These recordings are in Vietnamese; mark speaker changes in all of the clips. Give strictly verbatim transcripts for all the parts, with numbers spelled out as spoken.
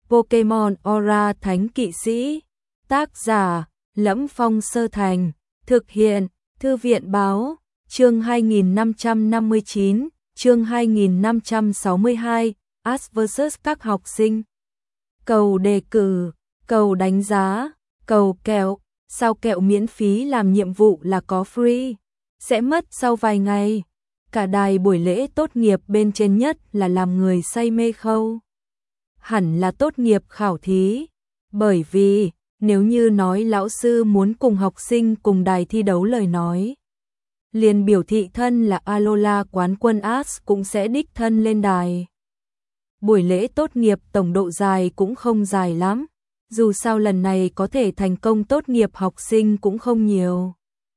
Speaker 1: Pokemon Aura Thánh Kỵ Sĩ. Tác giả: Lẫm Phong Sơ Thành. Thực hiện: Thư viện Báo. Chương hai nghìn năm trăm năm mươi chín, chương hai nghìn năm trăm sáu mươi hai, Ash versus các học sinh. Cầu đề cử, cầu đánh giá, cầu kẹo. Sao kẹo miễn phí làm nhiệm vụ là có free? Sẽ mất sau vài ngày. Cả đài buổi lễ tốt nghiệp bên trên nhất là làm người say mê khâu. Hẳn là tốt nghiệp khảo thí. Bởi vì, nếu như nói lão sư muốn cùng học sinh cùng đài thi đấu lời nói, liền biểu thị thân là Alola quán quân Ash cũng sẽ đích thân lên đài. Buổi lễ tốt nghiệp tổng độ dài cũng không dài lắm. Dù sao lần này có thể thành công tốt nghiệp học sinh cũng không nhiều.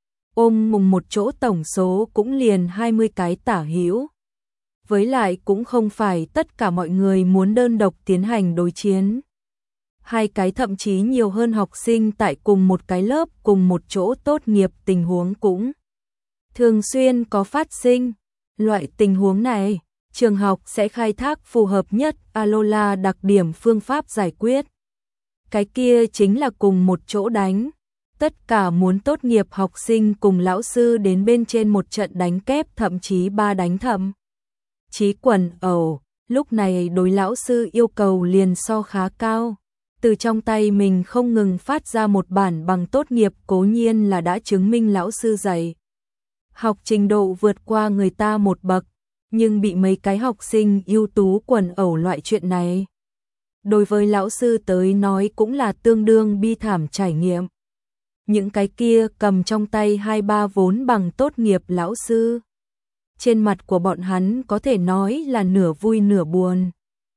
Speaker 1: Ôm mùng một chỗ tổng số cũng liền hai mươi cái tả hữu. Với lại cũng không phải tất cả mọi người muốn đơn độc tiến hành đối chiến. Hai cái thậm chí nhiều hơn học sinh tại cùng một cái lớp cùng một chỗ tốt nghiệp tình huống cũng thường xuyên có phát sinh. Loại tình huống này, trường học sẽ khai thác phù hợp nhất Alola đặc điểm phương pháp giải quyết. Cái kia chính là cùng một chỗ đánh. Tất cả muốn tốt nghiệp học sinh cùng lão sư đến bên trên một trận đánh kép thậm chí ba đánh thậm chí quần ẩu. Lúc này đối lão sư yêu cầu liền so khá cao. Từ trong tay mình không ngừng phát ra một bản bằng tốt nghiệp cố nhiên là đã chứng minh lão sư dạy học trình độ vượt qua người ta một bậc. Nhưng bị mấy cái học sinh ưu tú quần ẩu loại chuyện này, đối với lão sư tới nói cũng là tương đương bi thảm trải nghiệm. Những cái kia cầm trong tay hai ba vốn bằng tốt nghiệp lão sư, trên mặt của bọn hắn có thể nói là nửa vui nửa buồn.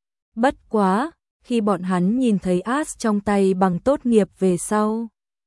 Speaker 1: Bất quá, khi bọn hắn nhìn thấy Ash trong tay bằng tốt nghiệp về sau,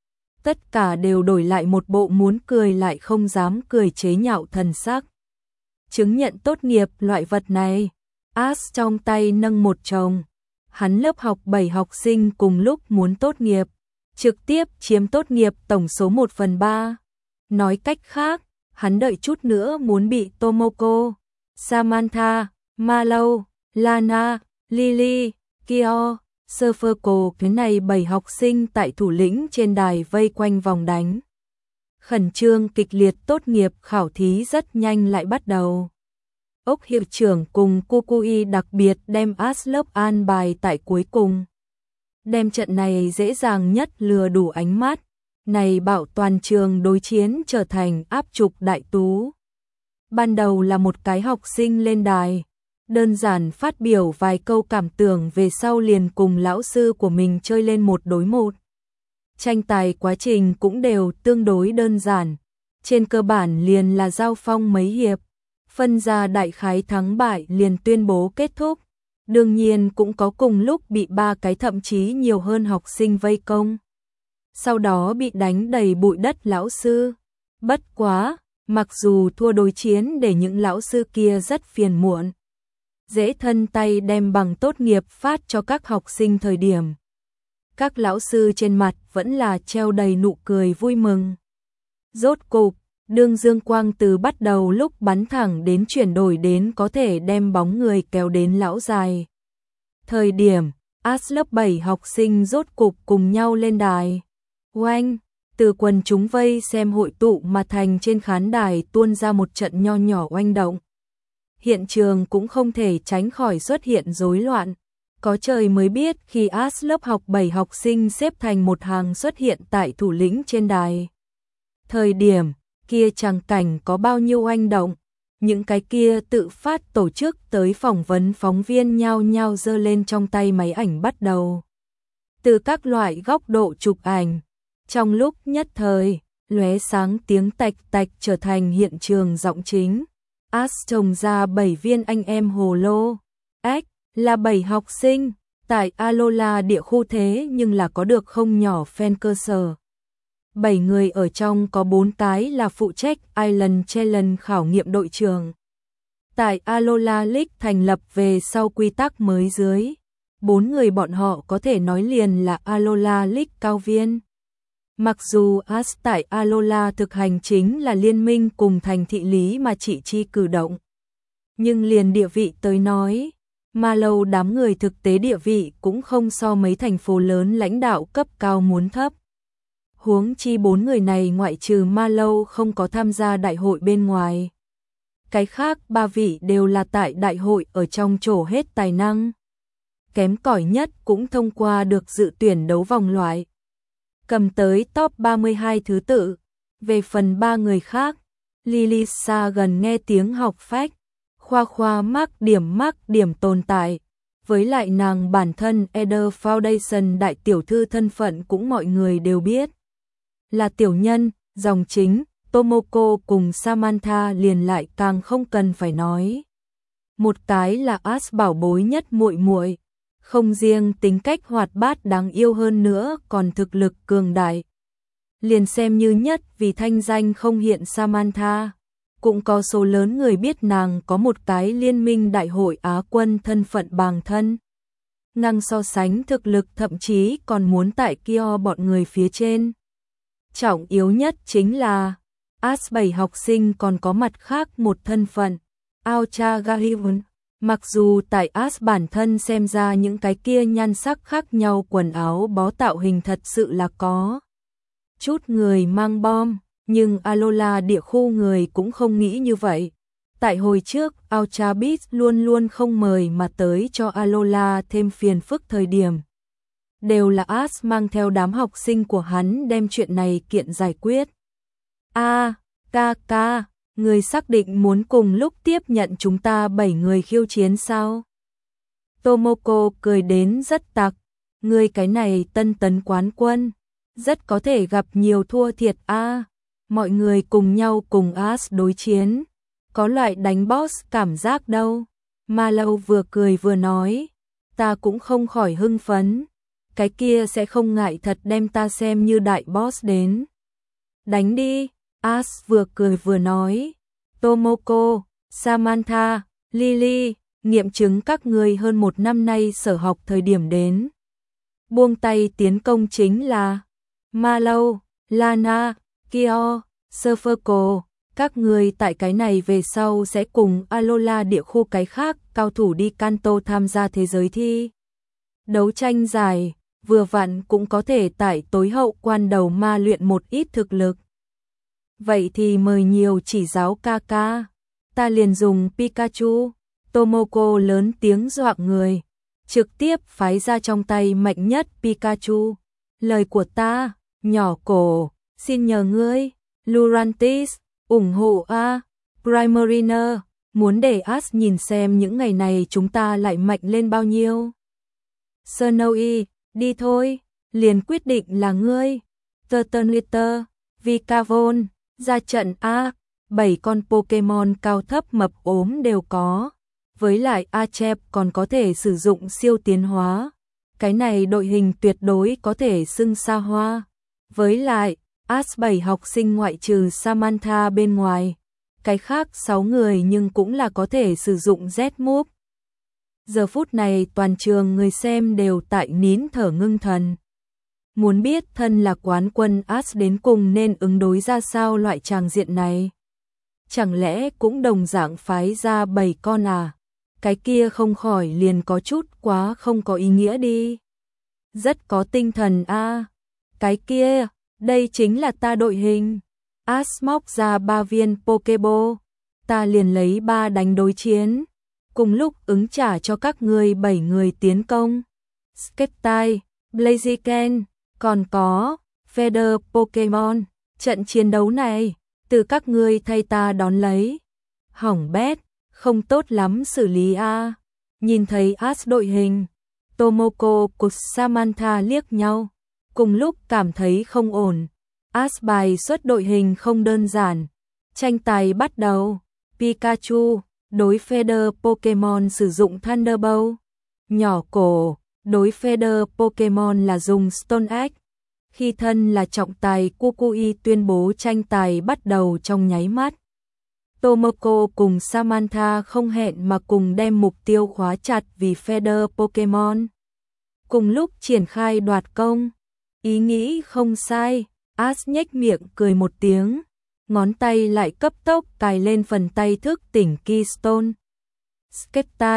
Speaker 1: tất cả đều đổi lại một bộ muốn cười lại không dám cười chế nhạo thần sắc. Chứng nhận tốt nghiệp loại vật này, Ash trong tay nâng một chồng. Hắn lớp học bảy học sinh cùng lúc muốn tốt nghiệp, trực tiếp chiếm tốt nghiệp tổng số một phần ba. Nói cách khác, hắn đợi chút nữa muốn bị Tomoko, Samantha, Mallow, Lana, Lily, Kyo, Surferco cái này bảy học sinh tại thủ lĩnh trên đài vây quanh vòng đánh. Khẩn trương kịch liệt tốt nghiệp khảo thí rất nhanh lại bắt đầu. Ốc hiệu trưởng cùng Kukui đặc biệt đem Ash lớp an bài tại cuối cùng. Đem trận này dễ dàng nhất lừa đủ ánh mắt, này bảo toàn trường đối chiến trở thành áp trục đại tú. Ban đầu là một cái học sinh lên đài, đơn giản phát biểu vài câu cảm tưởng về sau liền cùng lão sư của mình chơi lên một đối một. Tranh tài quá trình cũng đều tương đối đơn giản, trên cơ bản liền là giao phong mấy hiệp, phân ra đại khái thắng bại liền tuyên bố kết thúc. Đương nhiên cũng có cùng lúc bị ba cái thậm chí nhiều hơn học sinh vây công. Sau đó bị đánh đầy bụi đất lão sư. Bất quá, mặc dù thua đối chiến để những lão sư kia rất phiền muộn, dễ thân tay đem bằng tốt nghiệp phát cho các học sinh thời điểm, các lão sư trên mặt vẫn là treo đầy nụ cười vui mừng. Rốt cục, đương dương quang từ bắt đầu lúc bắn thẳng đến chuyển đổi đến có thể đem bóng người kéo đến lão dài. Thời điểm, Ash lớp bảy học sinh rốt cục cùng nhau lên đài. Oanh, từ quần chúng vây xem hội tụ mà thành trên khán đài tuôn ra một trận nho nhỏ oanh động. Hiện trường cũng không thể tránh khỏi xuất hiện rối loạn. Có trời mới biết khi Ash lớp học bảy học sinh xếp thành một hàng xuất hiện tại thủ lĩnh trên đài. Thời điểm kia tràng cảnh có bao nhiêu oanh động, những cái kia tự phát tổ chức tới phỏng vấn phóng viên nhao nhao giơ lên trong tay máy ảnh bắt đầu. Từ các loại góc độ chụp ảnh, trong lúc nhất thời, lóe sáng tiếng tạch tạch trở thành hiện trường giọng chính. Ash trồng ra bảy viên anh em hồ lô. Ếch là bảy học sinh, tại Alola địa khu thế nhưng là có được không nhỏ fan cơ sở. bảy người ở trong có bốn cái là phụ trách Island Challenge khảo nghiệm đội trưởng. Tại Alola League thành lập về sau quy tắc mới dưới, bốn người bọn họ có thể nói liền là Alola League cao viên. Mặc dù Ash tại Alola thực hành chính là liên minh cùng thành thị lý mà chỉ chi cử động, nhưng liền địa vị tới nói, Mà lâu đám người thực tế địa vị cũng không so mấy thành phố lớn lãnh đạo cấp cao muốn thấp. Huống chi bốn người này ngoại trừ Ma Lâu không có tham gia đại hội bên ngoài. Cái khác ba vị đều là tại đại hội ở trong trổ hết tài năng. Kém cỏi nhất cũng thông qua được dự tuyển đấu vòng loại. Cầm tới top ba mươi hai thứ tự. Về phần ba người khác, Lilisa gần nghe tiếng học phách, khoa khoa mắc điểm mắc điểm tồn tại. Với lại nàng bản thân Eder Foundation đại tiểu thư thân phận cũng mọi người đều biết. Là tiểu nhân, dòng chính, Tomoko cùng Samantha liền lại càng không cần phải nói. Một cái là As bảo bối nhất muội muội, không riêng tính cách hoạt bát đáng yêu hơn nữa còn thực lực cường đại. Liền xem như nhất vì thanh danh không hiện Samantha, cũng có số lớn người biết nàng có một cái liên minh đại hội Á quân thân phận bằng thân. Ngang so sánh thực lực thậm chí còn muốn tại kia bọn người phía trên. Trọng yếu nhất chính là As bảy học sinh còn có mặt khác một thân phận, Aocha Gahivun. Mặc dù tại As bản thân xem ra những cái kia nhan sắc khác nhau quần áo bó tạo hình thật sự là có chút người mang bom, nhưng Alola địa khu người cũng không nghĩ như vậy. Tại hồi trước, Aocha Beat luôn luôn không mời mà tới cho Alola thêm phiền phức thời điểm. Đều là As mang theo đám học sinh của hắn đem chuyện này kiện giải quyết. A, ca ca, người xác định muốn cùng lúc tiếp nhận chúng ta bảy người khiêu chiến sao? Tomoko cười đến rất tặc, người cái này tân tấn quán quân, rất có thể gặp nhiều thua thiệt a. Mọi người cùng nhau cùng As đối chiến, có loại đánh boss cảm giác đâu. Ma Lâu vừa cười vừa nói, ta cũng không khỏi hưng phấn, cái kia sẽ không ngại thật đem ta xem như đại boss đến. Đánh đi, As vừa cười vừa nói, Tomoko, Samantha, Lily, nghiệm chứng các người hơn một năm nay sở học thời điểm đến. Buông tay tiến công chính là Ma Lâu, Lana, Kyo, Surferco, các người tại cái này về sau sẽ cùng Alola địa khu cái khác cao thủ đi Kanto tham gia thế giới thi. Đấu tranh dài, vừa vặn cũng có thể tại tối hậu quan đầu ma luyện một ít thực lực. Vậy thì mời nhiều chỉ giáo ca ca, ta liền dùng Pikachu. Tomoko lớn tiếng dọa người, trực tiếp phái ra trong tay mạnh nhất Pikachu. Lời của ta, nhỏ cổ, xin nhờ ngươi, Lurantis, ủng hộ a, Primarina, muốn để As nhìn xem những ngày này chúng ta lại mạnh lên bao nhiêu. Snowy, đi thôi, liền quyết định là ngươi. Turtonator, Vikavon, ra trận a, bảy con Pokemon cao thấp mập ốm đều có. Với lại Achep còn có thể sử dụng siêu tiến hóa. Cái này đội hình tuyệt đối có thể xưng xa hoa. Với lại, As bảy học sinh ngoại trừ Samantha bên ngoài, cái khác sáu người nhưng cũng là có thể sử dụng Z-Move. Giờ phút này toàn trường người xem đều tại nín thở ngưng thần. Muốn biết thân là quán quân As đến cùng nên ứng đối ra sao loại tràng diện này. Chẳng lẽ cũng đồng dạng phái ra bảy con à? Cái kia không khỏi liền có chút quá không có ý nghĩa đi. Rất có tinh thần a. À. Cái kia, đây chính là ta đội hình. As móc ra ba viên Pokeball, ta liền lấy ba đánh đối chiến, cùng lúc ứng trả cho các người bảy người tiến công. Skeptile, Blaziken, còn có Feather Pokemon. Trận chiến đấu này, từ các ngươi thay ta đón lấy. Hỏng bét, không tốt lắm xử lý a. À. Nhìn thấy As đội hình, Tomoko cùng Samantha liếc nhau, cùng lúc cảm thấy không ổn. As bài xuất đội hình không đơn giản. Tranh tài bắt đầu. Pikachu đối Feather Pokemon sử dụng Thunderbolt. Nhỏ cổ đối Feather Pokemon là dùng Stone Axe. Khi thân là trọng tài, Kukui tuyên bố tranh tài bắt đầu trong nháy mắt. Tomoko cùng Samantha không hẹn mà cùng đem mục tiêu khóa chặt vì Feather Pokemon. Cùng lúc triển khai đoạt công. Ý nghĩ không sai, As nhếch miệng cười một tiếng, ngón tay lại cấp tốc cài lên phần tay thức tỉnh Keystone. Skeptile,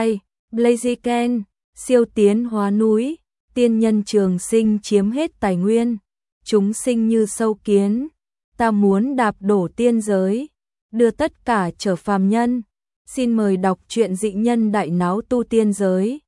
Speaker 1: Blaziken, siêu tiến hóa núi, tiên nhân trường sinh chiếm hết tài nguyên, chúng sinh như sâu kiến, ta muốn đạp đổ tiên giới, đưa tất cả trở phàm nhân. Xin mời đọc truyện Dị Nhân Đại Náo Tu Tiên Giới.